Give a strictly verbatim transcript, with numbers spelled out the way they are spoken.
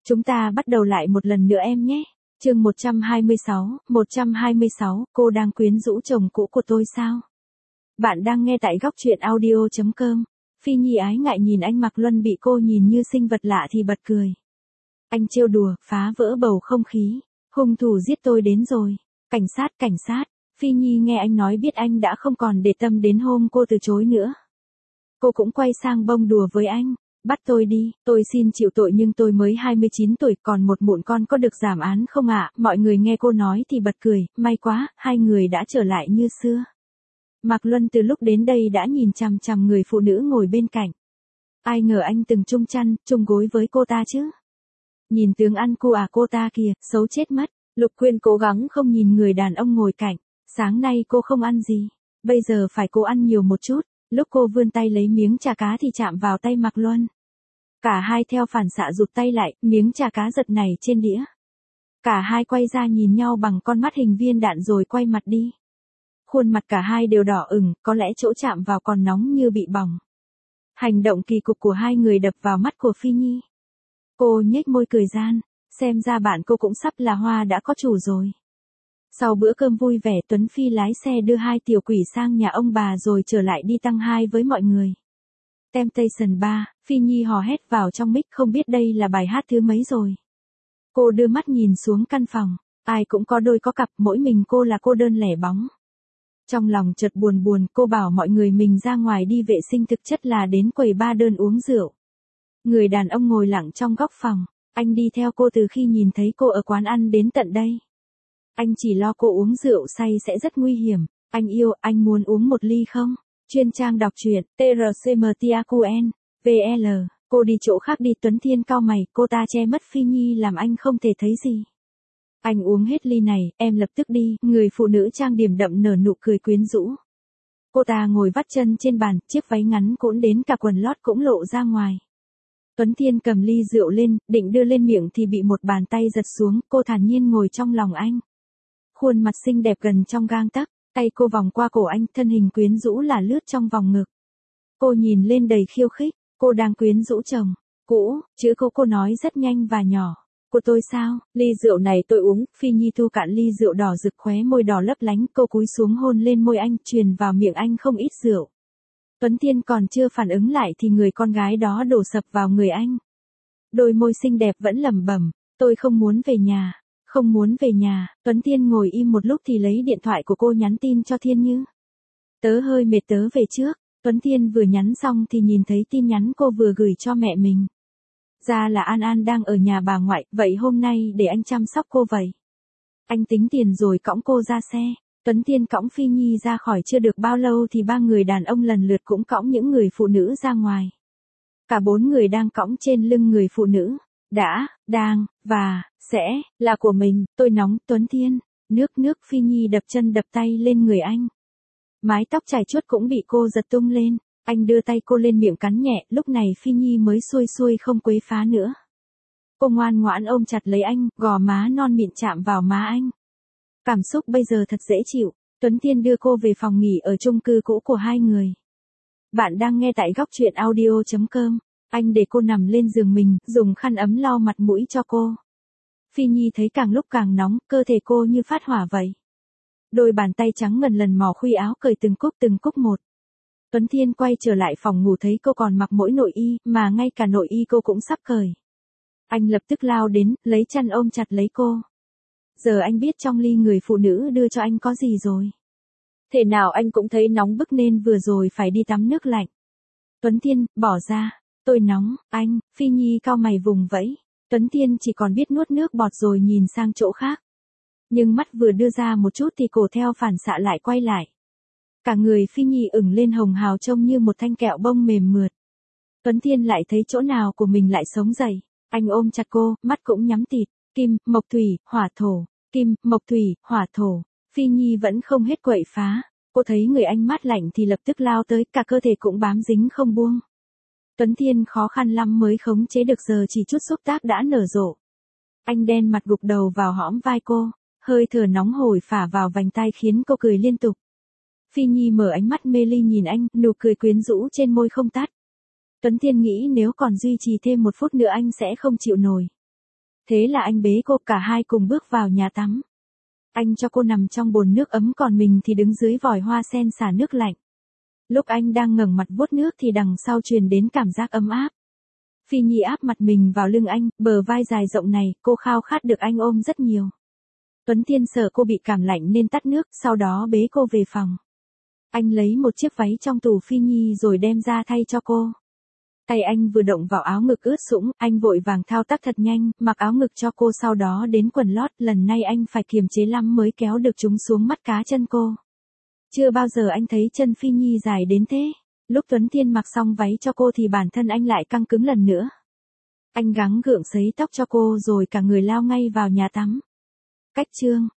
Chúng ta bắt đầu lại một lần nữa em nhé. Chương một trăm hai mươi sáu, một trăm hai mươi sáu, cô đang quyến rũ chồng cũ của tôi sao? Bạn đang nghe tại góc truyện audio chấm com. Phi Nhi ái ngại nhìn anh Mạc Luân bị cô nhìn như sinh vật lạ thì bật cười. Anh trêu đùa, phá vỡ bầu không khí. Hung thủ giết tôi đến rồi. Cảnh sát, cảnh sát. Phi Nhi nghe anh nói biết anh đã không còn để tâm đến hôm cô từ chối nữa. Cô cũng quay sang bông đùa với anh. Bắt tôi đi, tôi xin chịu tội nhưng tôi mới hai mươi chín tuổi còn một mụn con có được giảm án không ạ? Mọi người nghe cô nói thì bật cười, may quá, hai người đã trở lại như xưa. Mạc Luân từ lúc đến đây đã nhìn chằm chằm người phụ nữ ngồi bên cạnh. Ai ngờ anh từng chung chăn, chung gối với cô ta chứ? Nhìn tướng ăn cu à cô ta kìa, xấu chết mất. Lục Quyên cố gắng không nhìn người đàn ông ngồi cạnh. Sáng nay cô không ăn gì, bây giờ phải cô ăn nhiều một chút. Lúc cô vươn tay lấy miếng chả cá thì chạm vào tay Mạc Luân. Cả hai theo phản xạ rụt tay lại, miếng chả cá giật này trên đĩa. Cả hai quay ra nhìn nhau bằng con mắt hình viên đạn rồi quay mặt đi. Khuôn mặt cả hai đều đỏ ửng, có lẽ chỗ chạm vào còn nóng như bị bỏng. Hành động kỳ cục của hai người đập vào mắt của Phi Nhi. Cô nhếch môi cười gian, xem ra bạn cô cũng sắp là hoa đã có chủ rồi. Sau bữa cơm vui vẻ Tuấn Phi lái xe đưa hai tiểu quỷ sang nhà ông bà rồi trở lại đi tăng hai với mọi người. Temptation ba, Phi Nhi hò hét vào trong mic không biết đây là bài hát thứ mấy rồi. Cô đưa mắt nhìn xuống căn phòng, ai cũng có đôi có cặp mỗi mình cô là cô đơn lẻ bóng. Trong lòng chợt buồn buồn cô bảo mọi người mình ra ngoài đi vệ sinh thực chất là đến quầy ba đơn uống rượu. Người đàn ông ngồi lặng trong góc phòng, anh đi theo cô từ khi nhìn thấy cô ở quán ăn đến tận đây. Anh chỉ lo cô uống rượu say sẽ rất nguy hiểm. Anh yêu, anh muốn uống một ly không? Chuyên trang đọc truyện, tê rờ xê em tê a quy en, vê lờ. Cô đi chỗ khác đi. Tuấn Thiên cau mày, cô ta che mất Phi Nhi làm anh không thể thấy gì. Anh uống hết ly này, em lập tức đi. Người phụ nữ trang điểm đậm nở nụ cười quyến rũ. Cô ta ngồi vắt chân trên bàn, chiếc váy ngắn cũn đến cả quần lót cũng lộ ra ngoài. Tuấn Thiên cầm ly rượu lên, định đưa lên miệng thì bị một bàn tay giật xuống, cô thản nhiên ngồi trong lòng anh. Khuôn mặt xinh đẹp gần trong gang tấc, tay cô vòng qua cổ anh, thân hình quyến rũ là lướt trong vòng ngực. Cô nhìn lên đầy khiêu khích, cô đang quyến rũ chồng cũ, chữ cô cô nói rất nhanh và nhỏ. Của tôi sao? Ly rượu này tôi uống. Phi Nhi thu cạn ly rượu đỏ rực khóe môi đỏ lấp lánh, cô cúi xuống hôn lên môi anh, truyền vào miệng anh không ít rượu. Tuấn Thiên còn chưa phản ứng lại thì người con gái đó đổ sập vào người anh. Đôi môi xinh đẹp vẫn lẩm bẩm, tôi không muốn về nhà. Không muốn về nhà. Tuấn Thiên ngồi im một lúc thì lấy điện thoại của cô nhắn tin cho Thiên Như. Tớ hơi mệt, tớ về trước. Tuấn Thiên vừa nhắn xong thì nhìn thấy tin nhắn cô vừa gửi cho mẹ mình. Ra là An An đang ở nhà bà ngoại, vậy hôm nay để anh chăm sóc cô vậy. Anh tính tiền rồi cõng cô ra xe. Tuấn Thiên cõng Phi Nhi ra khỏi chưa được bao lâu thì ba người đàn ông lần lượt cũng cõng những người phụ nữ ra ngoài. Cả bốn người đang cõng trên lưng người phụ nữ. Đã, đang, và, sẽ, là của mình. Tôi nóng. Tuấn Thiên, nước nước. Phi Nhi đập chân đập tay lên người anh. Mái tóc chải chuốt cũng bị cô giật tung lên. Anh đưa tay cô lên miệng cắn nhẹ, lúc này Phi Nhi mới xuôi xuôi không quấy phá nữa. Cô ngoan ngoãn ôm chặt lấy anh, gò má non mịn chạm vào má anh. Cảm xúc bây giờ thật dễ chịu. Tuấn Thiên đưa cô về phòng nghỉ ở chung cư cũ của hai người. Bạn đang nghe tại góc truyện audio chấm com. Anh để cô nằm lên giường mình, dùng khăn ấm lau mặt mũi cho cô. Phi Nhi thấy càng lúc càng nóng, cơ thể cô như phát hỏa vậy. Đôi bàn tay trắng ngần lần mò khuy áo cởi từng cúc từng cúc một. Tuấn Thiên quay trở lại phòng ngủ thấy cô còn mặc mỗi nội y, mà ngay cả nội y cô cũng sắp cởi. Anh lập tức lao đến, lấy chăn ôm chặt lấy cô. Giờ anh biết trong ly người phụ nữ đưa cho anh có gì rồi. Thể nào anh cũng thấy nóng bức nên vừa rồi phải đi tắm nước lạnh. Tuấn Thiên, bỏ ra. Tôi nóng, anh. Phi Nhi cau mày vùng vẫy. Tuấn Thiên chỉ còn biết nuốt nước bọt rồi nhìn sang chỗ khác. Nhưng mắt vừa đưa ra một chút thì cổ theo phản xạ lại quay lại. Cả người Phi Nhi ửng lên hồng hào trông như một thanh kẹo bông mềm mượt. Tuấn Thiên lại thấy chỗ nào của mình lại sống dậy. Anh ôm chặt cô, mắt cũng nhắm tịt. Kim, mộc thủy, hỏa thổ. Kim, mộc thủy, hỏa thổ. Phi Nhi vẫn không hết quậy phá. Cô thấy người anh mát lạnh thì lập tức lao tới, cả cơ thể cũng bám dính không buông. Tuấn Thiên khó khăn lắm mới khống chế được, giờ chỉ chút xúc tác đã nở rộ. Anh đen mặt gục đầu vào hõm vai cô, hơi thở nóng hổi phả vào vành tai khiến cô cười liên tục. Phi Nhi mở ánh mắt mê ly nhìn anh, nụ cười quyến rũ trên môi không tắt. Tuấn Thiên nghĩ nếu còn duy trì thêm một phút nữa anh sẽ không chịu nổi. Thế là anh bế cô, cả hai cùng bước vào nhà tắm. Anh cho cô nằm trong bồn nước ấm còn mình thì đứng dưới vòi hoa sen xả nước lạnh. Lúc anh đang ngẩng mặt vuốt nước thì đằng sau truyền đến cảm giác ấm áp. Phi Nhi áp mặt mình vào lưng anh, bờ vai dài rộng này, cô khao khát được anh ôm rất nhiều. Tuấn Thiên sợ cô bị cảm lạnh nên tắt nước, sau đó bế cô về phòng. Anh lấy một chiếc váy trong tủ Phi Nhi rồi đem ra thay cho cô. Tay anh vừa động vào áo ngực ướt sũng, anh vội vàng thao tác thật nhanh, mặc áo ngực cho cô sau đó đến quần lót, lần này anh phải kiềm chế lắm mới kéo được chúng xuống mắt cá chân cô. Chưa bao giờ anh thấy chân Phi Nhi dài đến thế. Lúc Tuấn Thiên mặc xong váy cho cô thì bản thân anh lại căng cứng lần nữa. Anh gắng gượng sấy tóc cho cô rồi cả người lao ngay vào nhà tắm. Cách chương